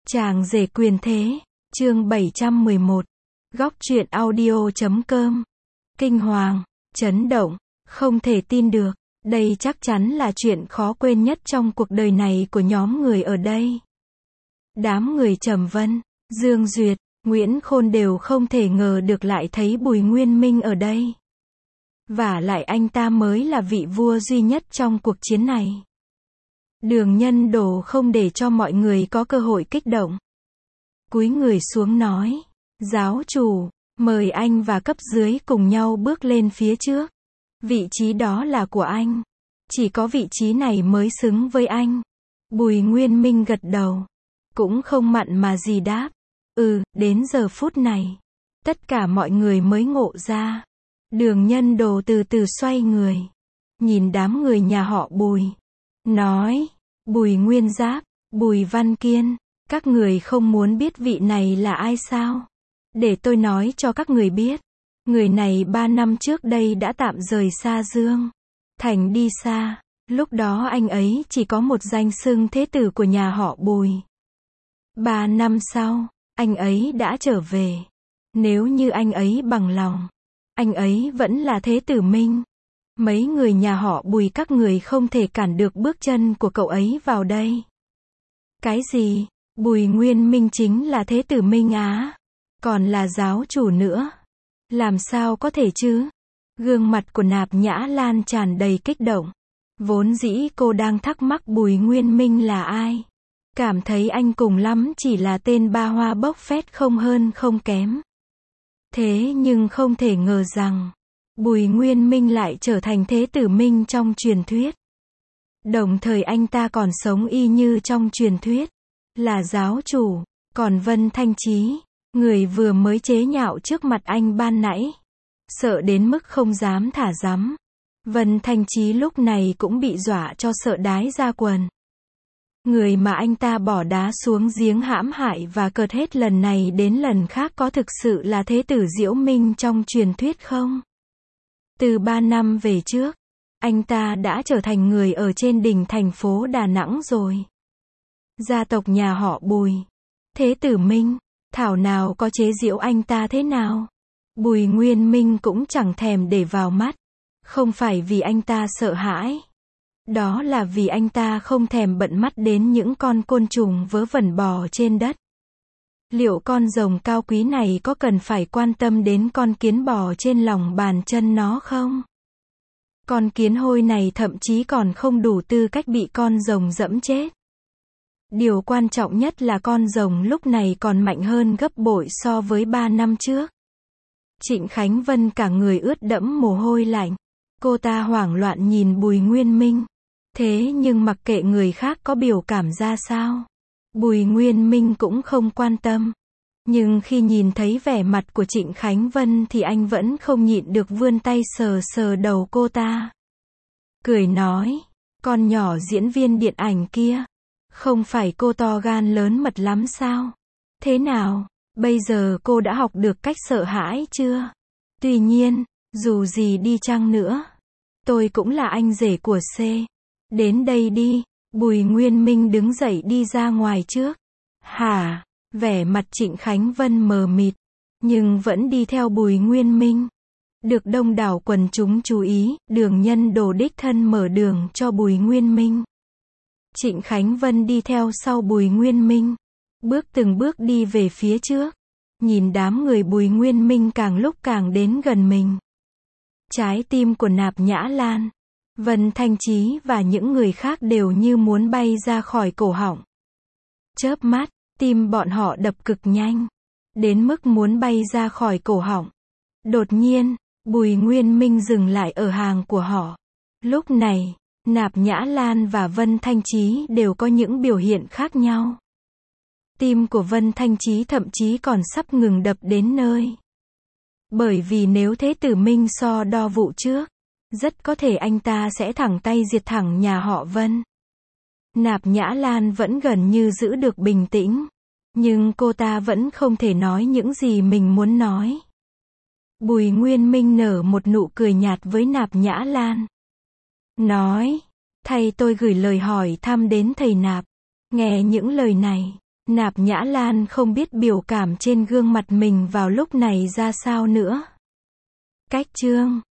Chàng rể quyền thế, chương 711. Góc truyện audio.com. Kinh hoàng, chấn động, không thể tin được. Đây chắc chắn là chuyện khó quên nhất trong cuộc đời này của nhóm người ở đây. Đám người Trầm Vân, Dương Duyệt, Nguyễn Khôn đều không thể ngờ được lại thấy Bùi Nguyên Minh ở đây. Vả lại anh ta mới là vị vua duy nhất trong cuộc chiến này. Đường Nhân Đồ không để cho mọi người có cơ hội kích động. Cúi người xuống nói, giáo chủ, mời anh và cấp dưới cùng nhau bước lên phía trước. Vị trí đó là của anh. Chỉ có vị trí này mới xứng với anh. Bùi Nguyên Minh gật đầu. Cũng không mặn mà gì đáp. Đến giờ phút này. Tất cả mọi người mới ngộ ra. Đường Nhân Đồ từ từ xoay người. Nhìn đám người nhà họ Bùi. Nói, Bùi Nguyên Giáp, Bùi Văn Kiên, các người không muốn biết vị này là ai sao? Để tôi nói cho các người biết. Người này 3 năm trước đây đã tạm rời Sa Dương Thành đi xa. Lúc đó anh ấy chỉ có một danh xưng thế tử của nhà họ Bùi. 3 năm sau, anh ấy đã trở về. Nếu như anh ấy bằng lòng, anh ấy vẫn là thế tử Minh. Mấy người nhà họ Bùi các người không thể cản được bước chân của cậu ấy vào đây. Cái gì? Bùi Nguyên Minh chính là thế tử Minh á? Còn là giáo chủ nữa? Làm sao có thể chứ? Gương mặt của Nạp Nhã Lan tràn đầy kích động. Vốn dĩ cô đang thắc mắc Bùi Nguyên Minh là ai. Cảm thấy anh cùng lắm chỉ là tên ba hoa bốc phét không hơn không kém. Thế nhưng không thể ngờ rằng Bùi Nguyên Minh lại trở thành thế tử Minh trong truyền thuyết. Đồng thời anh ta còn sống y như trong truyền thuyết. Là giáo chủ. Còn Vân Thanh Chí, người vừa mới chế nhạo trước mặt anh ban nãy, sợ đến mức không dám thả dắm. Vân Thanh Chí lúc này cũng bị dọa cho sợ đái ra quần. Người mà anh ta bỏ đá xuống giếng hãm hại và cợt hết lần này đến lần khác có thực sự là thế tử Diễu Minh trong truyền thuyết không? Từ 3 năm về trước, anh ta đã trở thành người ở trên đỉnh thành phố Đà Nẵng rồi. Gia tộc nhà họ Bùi, thế tử Minh, thảo nào có chế giễu anh ta thế nào. Bùi Nguyên Minh cũng chẳng thèm để vào mắt. Không phải vì anh ta sợ hãi. Đó là vì anh ta không thèm bận mắt đến những con côn trùng vớ vẩn bò trên đất. Liệu con rồng cao quý này có cần phải quan tâm đến con kiến bò trên lòng bàn chân nó không? Con kiến hôi này thậm chí còn không đủ tư cách bị con rồng dẫm chết. Điều quan trọng nhất là con rồng lúc này còn mạnh hơn gấp bội so với 3 năm trước. Trịnh Khánh Vân cả người ướt đẫm mồ hôi lạnh. Cô ta hoảng loạn nhìn Bùi Nguyên Minh. Thế nhưng mặc kệ người khác có biểu cảm ra sao, Bùi Nguyên Minh cũng không quan tâm. Nhưng khi nhìn thấy vẻ mặt của Trịnh Khánh Vân thì anh vẫn không nhịn được vươn tay sờ sờ đầu cô ta. Cười nói, con nhỏ diễn viên điện ảnh kia, không phải cô to gan lớn mật lắm sao? Thế nào, bây giờ cô đã học được cách sợ hãi chưa? Tuy nhiên, dù gì đi chăng nữa, tôi cũng là anh rể của C. Đến đây đi. Bùi Nguyên Minh đứng dậy đi ra ngoài trước. Hả? Vẻ mặt Trịnh Khánh Vân mờ mịt, nhưng vẫn đi theo Bùi Nguyên Minh. Được đông đảo quần chúng chú ý, Đường Nhân Đồ đích thân mở đường cho Bùi Nguyên Minh. Trịnh Khánh Vân đi theo sau Bùi Nguyên Minh, bước từng bước đi về phía trước. Nhìn đám người Bùi Nguyên Minh càng lúc càng đến gần mình. Trái tim của Nạp Nhã Lan, Vân Thanh Chí và những người khác đều như muốn bay ra khỏi cổ họng. Chớp mắt, tim bọn họ đập cực nhanh, đến mức muốn bay ra khỏi cổ họng. Đột nhiên, Bùi Nguyên Minh dừng lại ở hàng của họ. Lúc này, Nạp Nhã Lan và Vân Thanh Chí đều có những biểu hiện khác nhau. Tim của Vân Thanh Chí thậm chí còn sắp ngừng đập đến nơi. Bởi vì nếu thế tử Minh so đo vụ trước, rất có thể anh ta sẽ thẳng tay diệt thẳng nhà họ Vân. Nạp Nhã Lan vẫn gần như giữ được bình tĩnh, nhưng cô ta vẫn không thể nói những gì mình muốn nói. Bùi Nguyên Minh nở một nụ cười nhạt với Nạp Nhã Lan. Nói, thầy tôi gửi lời hỏi thăm đến thầy Nạp. Nghe những lời này, Nạp Nhã Lan không biết biểu cảm trên gương mặt mình vào lúc này ra sao nữa. Cách chương